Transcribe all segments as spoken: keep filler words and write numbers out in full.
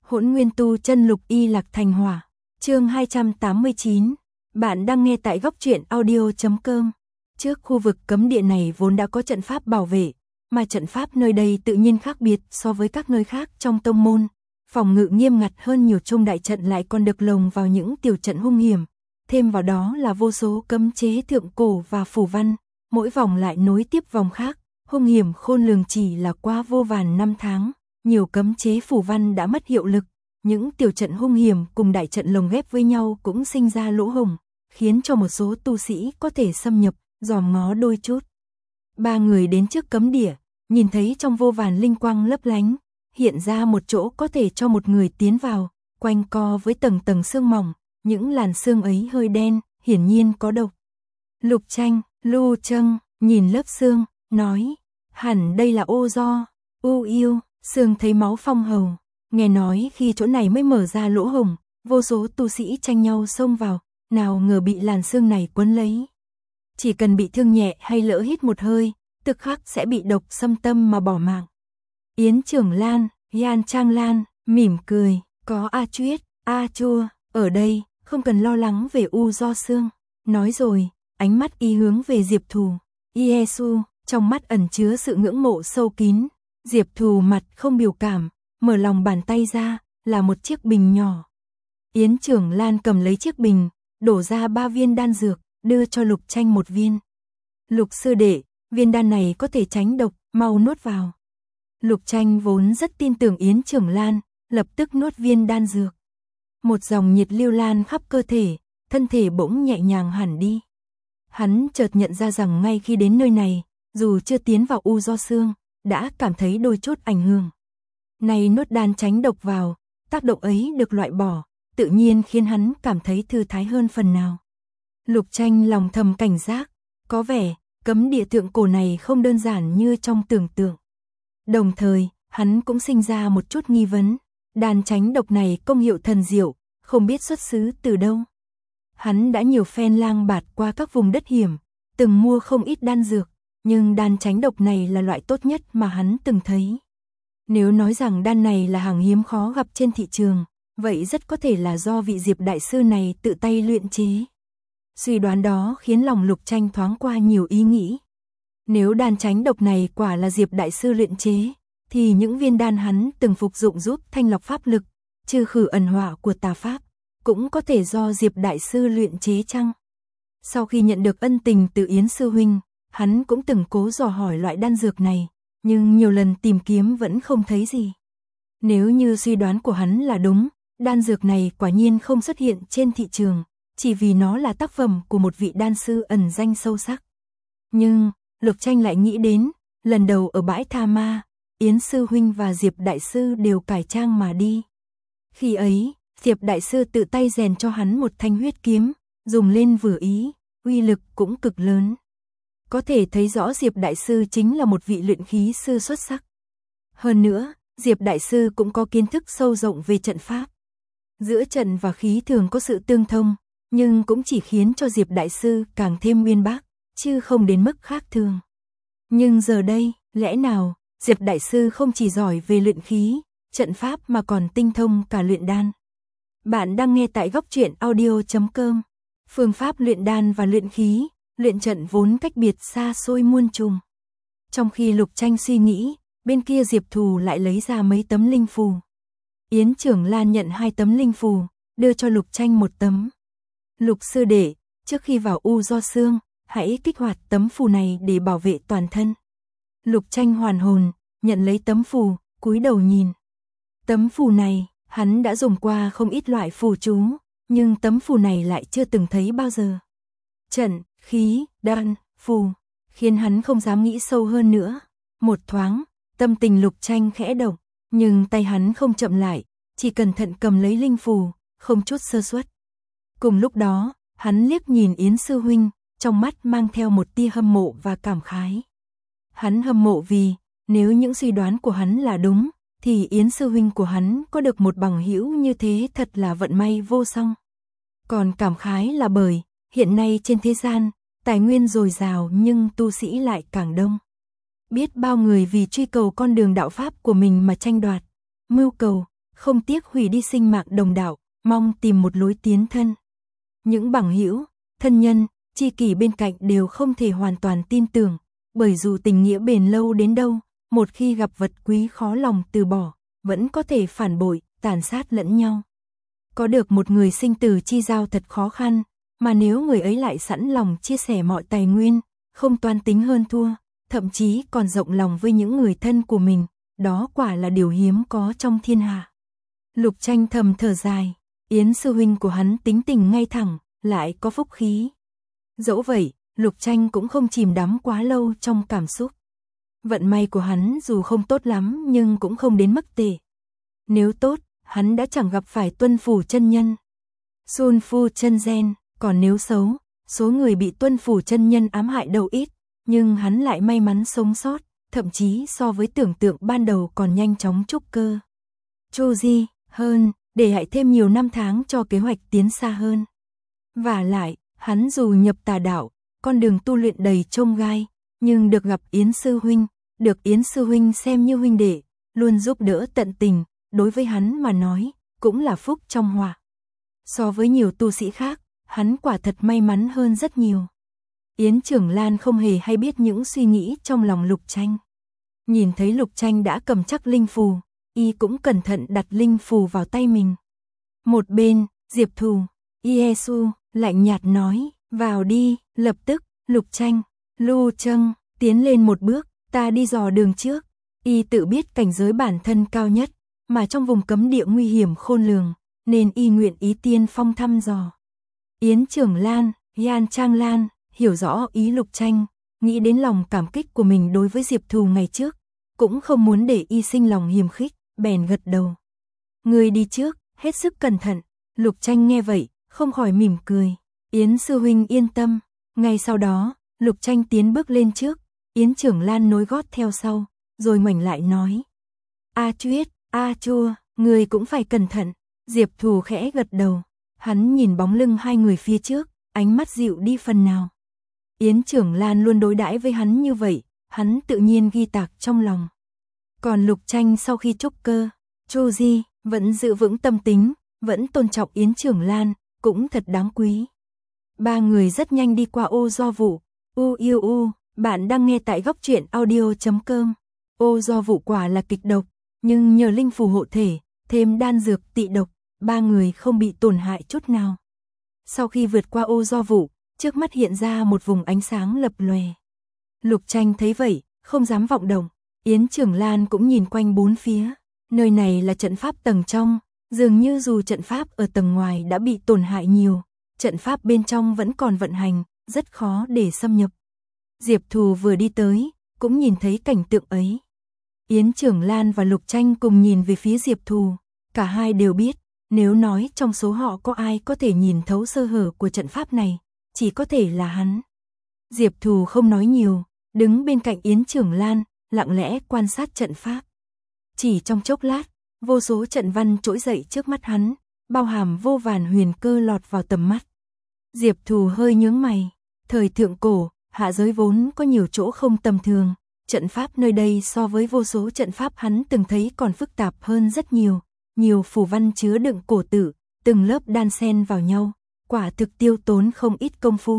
Hỗn Nguyên Tu Chân Lục Y Lạc Thành Hỏa. Chương hai trăm tám mươi chín. Bạn đang nghe tại góc truyện audio chấm com. Trước khu vực cấm địa này vốn đã có trận pháp bảo vệ, mà trận pháp nơi đây tự nhiên khác biệt so với các nơi khác trong tông môn. Phòng ngự nghiêm ngặt hơn nhiều, trong đại trận lại còn được lồng vào những tiểu trận hung hiểm. Thêm vào đó là vô số cấm chế thượng cổ và phù văn, mỗi vòng lại nối tiếp vòng khác, hung hiểm khôn lường. Chỉ là qua vô vàn năm tháng, nhiều cấm chế phù văn đã mất hiệu lực, những tiểu trận hung hiểm cùng đại trận lồng ghép với nhau cũng sinh ra lỗ hổng, khiến cho một số tu sĩ có thể xâm nhập, dòm ngó đôi chút. Ba người đến trước cấm địa, nhìn thấy trong vô vàn linh quang lấp lánh, hiện ra một chỗ có thể cho một người tiến vào, quanh co với tầng tầng xương mỏng, những làn xương ấy hơi đen, hiển nhiên có độc. Lục Tranh, Lưu Trâng, nhìn lớp xương, nói, hẳn đây là ô do, u yêu, xương thấy máu phong hầu. Nghe nói khi chỗ này mới mở ra lỗ hổng, vô số tu sĩ tranh nhau xông vào, nào ngờ bị làn xương này quấn lấy. Chỉ cần bị thương nhẹ hay lỡ hít một hơi, tức khắc sẽ bị độc xâm tâm mà bỏ mạng. Yến Trưởng Lan, Yan Trang Lan, mỉm cười, có A Chuyết, A Chua, ở đây, không cần lo lắng về u do xương. Nói rồi, ánh mắt y hướng về Diệp Thù, Yesu, trong mắt ẩn chứa sự ngưỡng mộ sâu kín. Diệp Thù mặt không biểu cảm, mở lòng bàn tay ra, là một chiếc bình nhỏ. Yến Trưởng Lan cầm lấy chiếc bình, đổ ra ba viên đan dược, đưa cho Lục Tranh một viên. Lục sư đệ, viên đan này có thể tránh độc, mau nuốt vào. Lục Tranh vốn rất tin tưởng Yến Trưởng Lan, lập tức nuốt viên đan dược. Một dòng nhiệt lưu lan khắp cơ thể, thân thể bỗng nhẹ nhàng hẳn đi. Hắn chợt nhận ra rằng ngay khi đến nơi này, dù chưa tiến vào u do xương, đã cảm thấy đôi chút ảnh hưởng. Này nuốt đan tránh độc vào, tác động ấy được loại bỏ, tự nhiên khiến hắn cảm thấy thư thái hơn phần nào. Lục Tranh lòng thầm cảnh giác, có vẻ cấm địa thượng cổ này không đơn giản như trong tưởng tượng. Đồng thời, hắn cũng sinh ra một chút nghi vấn, đan tránh độc này công hiệu thần diệu, không biết xuất xứ từ đâu. Hắn đã nhiều phen lang bạt qua các vùng đất hiểm, từng mua không ít đan dược, nhưng đan tránh độc này là loại tốt nhất mà hắn từng thấy. Nếu nói rằng đan này là hàng hiếm khó gặp trên thị trường, vậy rất có thể là do vị Diệp đại sư này tự tay luyện chế. Suy đoán đó khiến lòng Lục Tranh thoáng qua nhiều ý nghĩ. Nếu đan tránh độc này quả là Diệp đại sư luyện chế, thì những viên đan hắn từng phục dụng giúp thanh lọc pháp lực, trừ khử ẩn họa của tà pháp, cũng có thể do Diệp đại sư luyện chế chăng? Sau khi nhận được ân tình từ Yến sư huynh, hắn cũng từng cố dò hỏi loại đan dược này, nhưng nhiều lần tìm kiếm vẫn không thấy gì. Nếu như suy đoán của hắn là đúng, đan dược này quả nhiên không xuất hiện trên thị trường, chỉ vì nó là tác phẩm của một vị đan sư ẩn danh sâu sắc. Nhưng, Lục Tranh lại nghĩ đến, lần đầu ở bãi Tha Ma, Yến sư huynh và Diệp đại sư đều cải trang mà đi. Khi ấy, Diệp đại sư tự tay rèn cho hắn một thanh huyết kiếm, dùng lên vừa ý, uy lực cũng cực lớn. Có thể thấy rõ Diệp đại sư chính là một vị luyện khí sư xuất sắc. Hơn nữa, Diệp đại sư cũng có kiến thức sâu rộng về trận pháp. Giữa trận và khí thường có sự tương thông, nhưng cũng chỉ khiến cho Diệp đại sư càng thêm uyên bác, chứ không đến mức khác thường. Nhưng giờ đây, lẽ nào Diệp đại sư không chỉ giỏi về luyện khí, trận pháp mà còn tinh thông cả luyện đan? Bạn đang nghe tại góc truyện audio chấm com. Phương pháp luyện đan và luyện khí, luyện trận vốn cách biệt xa xôi muôn trùng. Trong khi Lục Tranh suy nghĩ, bên kia Diệp Thù lại lấy ra mấy tấm linh phù. Yến Trưởng Lan nhận hai tấm linh phù, đưa cho Lục Tranh một tấm. Lục sư đệ, trước khi vào u do xương, hãy kích hoạt tấm phù này để bảo vệ toàn thân. Lục Tranh hoàn hồn, nhận lấy tấm phù, cúi đầu nhìn. Tấm phù này, hắn đã dùng qua không ít loại phù chú, nhưng tấm phù này lại chưa từng thấy bao giờ. Trận, khí, đan, phù, khiến hắn không dám nghĩ sâu hơn nữa. Một thoáng, tâm tình Lục Tranh khẽ động, nhưng tay hắn không chậm lại, chỉ cẩn thận cầm lấy linh phù, không chút sơ suất. Cùng lúc đó, hắn liếc nhìn Yến sư huynh, trong mắt mang theo một tia hâm mộ và cảm khái. Hắn hâm mộ vì, nếu những suy đoán của hắn là đúng, thì Yến sư huynh của hắn có được một bằng hữu như thế thật là vận may vô song. Còn cảm khái là bởi, hiện nay trên thế gian, tài nguyên dồi dào nhưng tu sĩ lại càng đông. Biết bao người vì truy cầu con đường đạo pháp của mình mà tranh đoạt, mưu cầu, không tiếc hủy đi sinh mạng đồng đạo, mong tìm một lối tiến thân. Những bằng hữu, thân nhân, tri kỷ bên cạnh đều không thể hoàn toàn tin tưởng, bởi dù tình nghĩa bền lâu đến đâu, một khi gặp vật quý khó lòng từ bỏ, vẫn có thể phản bội, tàn sát lẫn nhau. Có được một người sinh tử chi giao thật khó khăn, mà nếu người ấy lại sẵn lòng chia sẻ mọi tài nguyên, không toan tính hơn thua, thậm chí còn rộng lòng với những người thân của mình, đó quả là điều hiếm có trong thiên hạ. Lục Tranh thầm thở dài, Yến sư huynh của hắn tính tình ngay thẳng, lại có phúc khí. Dẫu vậy, Lục Tranh cũng không chìm đắm quá lâu trong cảm xúc. Vận may của hắn dù không tốt lắm nhưng cũng không đến mức tệ. Nếu tốt, hắn đã chẳng gặp phải Tuân Phủ chân nhân, Sun Phu chân gen, còn nếu xấu, số người bị Tuân Phủ chân nhân ám hại đâu ít, nhưng hắn lại may mắn sống sót, thậm chí so với tưởng tượng ban đầu còn nhanh chóng trúc cơ. Chu Di, hơn, để hại thêm nhiều năm tháng cho kế hoạch tiến xa hơn. Và lại, hắn dù nhập tà đạo, con đường tu luyện đầy chông gai, nhưng được gặp Yến sư huynh, được Yến sư huynh xem như huynh đệ, luôn giúp đỡ tận tình, đối với hắn mà nói, cũng là phúc trong họa. So với nhiều tu sĩ khác, hắn quả thật may mắn hơn rất nhiều. Yến Trưởng Lan không hề hay biết những suy nghĩ trong lòng Lục Tranh. Nhìn thấy Lục Tranh đã cầm chắc linh phù, y cũng cẩn thận đặt linh phù vào tay mình. Một bên, Diệp Thù, Yesu, lạnh nhạt nói, vào đi, lập tức, Lục Tranh, Lu Trâng, tiến lên một bước, ta đi dò đường trước. Y tự biết cảnh giới bản thân cao nhất, mà trong vùng cấm địa nguy hiểm khôn lường, nên y nguyện ý tiên phong thăm dò. Yến Trưởng Lan, Yan Trang Lan, hiểu rõ ý Lục Tranh, nghĩ đến lòng cảm kích của mình đối với Diệp Thù ngày trước, cũng không muốn để y sinh lòng hiềm khích, bèn gật đầu. Người đi trước, hết sức cẩn thận. Lục Tranh nghe vậy, không khỏi mỉm cười. Yến sư huynh yên tâm. Ngay sau đó, Lục Tranh tiến bước lên trước, Yến Trưởng Lan nối gót theo sau, rồi ngoảnh lại nói. A Chuyết, A Chua, người cũng phải cẩn thận. Diệp Thù khẽ gật đầu, hắn nhìn bóng lưng hai người phía trước, ánh mắt dịu đi phần nào. Yến Trưởng Lan luôn đối đãi với hắn như vậy, hắn tự nhiên ghi tạc trong lòng. Còn Lục Tranh sau khi trúc cơ, Chu Di vẫn giữ vững tâm tính, vẫn tôn trọng Yến Trưởng Lan, cũng thật đáng quý. Ba người rất nhanh đi qua ô do vụ. U yêu u, bạn đang nghe tại góc truyện audio chấm com. Ô do vụ quả là kịch độc, nhưng nhờ linh phù hộ thể, thêm đan dược tị độc, ba người không bị tổn hại chút nào. Sau khi vượt qua ô do vụ, trước mắt hiện ra một vùng ánh sáng lập lòe. Lục Tranh thấy vậy, không dám vọng động. Yến Trưởng Lan cũng nhìn quanh bốn phía. Nơi này là trận pháp tầng trong, dường như dù trận pháp ở tầng ngoài đã bị tổn hại nhiều, trận pháp bên trong vẫn còn vận hành, rất khó để xâm nhập. Diệp Thù vừa đi tới, cũng nhìn thấy cảnh tượng ấy. Yến Trưởng Lan và Lục Tranh cùng nhìn về phía Diệp Thù, cả hai đều biết, nếu nói trong số họ có ai có thể nhìn thấu sơ hở của trận pháp này, chỉ có thể là hắn. Diệp Thù không nói nhiều, đứng bên cạnh Yến Trưởng Lan, lặng lẽ quan sát trận pháp. Chỉ trong chốc lát, vô số trận văn trỗi dậy trước mắt hắn, bao hàm vô vàn huyền cơ lọt vào tầm mắt. Diệp Thù hơi nhướng mày, thời thượng cổ, hạ giới vốn có nhiều chỗ không tầm thường, trận pháp nơi đây so với vô số trận pháp hắn từng thấy còn phức tạp hơn rất nhiều, nhiều phù văn chứa đựng cổ tử, từng lớp đan xen vào nhau, quả thực tiêu tốn không ít công phu.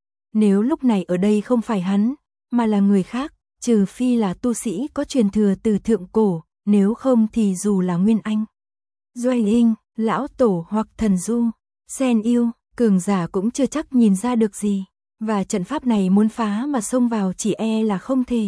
Nếu lúc này ở đây không phải hắn, mà là người khác, trừ phi là tu sĩ có truyền thừa từ thượng cổ, nếu không thì dù là Nguyên Anh, Doanh Hinh, Lão Tổ hoặc Thần Du, Sen Yêu, cường giả cũng chưa chắc nhìn ra được gì, và trận pháp này muốn phá mà xông vào chỉ e là không thể.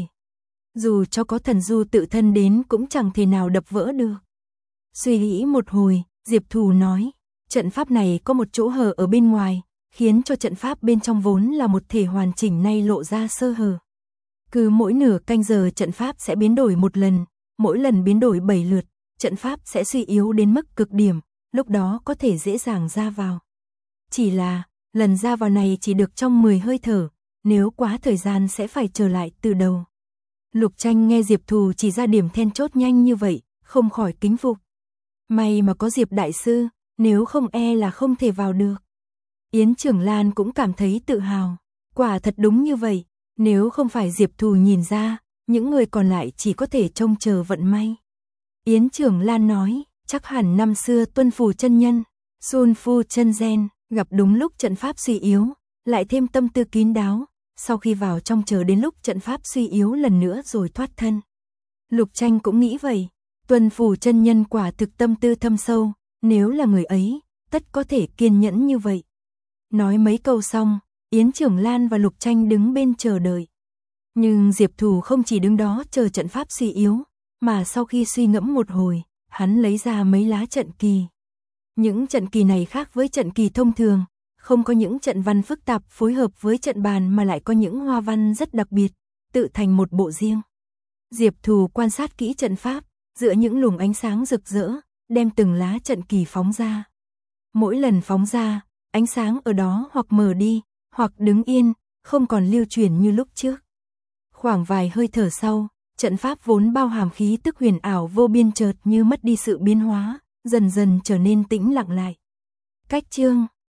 Dù cho có Thần Du tự thân đến cũng chẳng thể nào đập vỡ được. Suy nghĩ một hồi, Diệp Thù nói, trận pháp này có một chỗ hở ở bên ngoài, khiến cho trận pháp bên trong vốn là một thể hoàn chỉnh nay lộ ra sơ hở. Cứ mỗi nửa canh giờ trận pháp sẽ biến đổi một lần, mỗi lần biến đổi bảy lượt, trận pháp sẽ suy yếu đến mức cực điểm, lúc đó có thể dễ dàng ra vào. Chỉ là, lần ra vào này chỉ được trong mười hơi thở, nếu quá thời gian sẽ phải trở lại từ đầu. Lục Tranh nghe Diệp Thù chỉ ra điểm then chốt nhanh như vậy, không khỏi kính phục. May mà có Diệp Đại Sư, nếu không e là không thể vào được. Yến Trưởng Lan cũng cảm thấy tự hào, quả thật đúng như vậy, nếu không phải Diệp Thù nhìn ra, những người còn lại chỉ có thể trông chờ vận may. Yến Trưởng Lan nói, chắc hẳn năm xưa Tuân Phủ chân nhân, Sun Phu chân gen, gặp đúng lúc trận pháp suy yếu, lại thêm tâm tư kín đáo, sau khi vào trong chờ đến lúc trận pháp suy yếu lần nữa rồi thoát thân. Lục Tranh cũng nghĩ vậy, Tuân Phủ chân nhân quả thực tâm tư thâm sâu, nếu là người ấy, tất có thể kiên nhẫn như vậy. Nói mấy câu xong, Yến Trưởng Lan và Lục Tranh đứng bên chờ đợi. Nhưng Diệp Thù không chỉ đứng đó chờ trận pháp suy yếu, mà sau khi suy ngẫm một hồi, hắn lấy ra mấy lá trận kỳ. Những trận kỳ này khác với trận kỳ thông thường, không có những trận văn phức tạp phối hợp với trận bàn mà lại có những hoa văn rất đặc biệt, tự thành một bộ riêng. Diệp Thù quan sát kỹ trận pháp, giữa những luồng ánh sáng rực rỡ, đem từng lá trận kỳ phóng ra. Mỗi lần phóng ra, ánh sáng ở đó hoặc mờ đi, hoặc đứng yên, không còn lưu chuyển như lúc trước. Khoảng vài hơi thở sau, trận pháp vốn bao hàm khí tức huyền ảo vô biên chợt như mất đi sự biến hóa, dần dần trở nên tĩnh lặng lại. Cách chương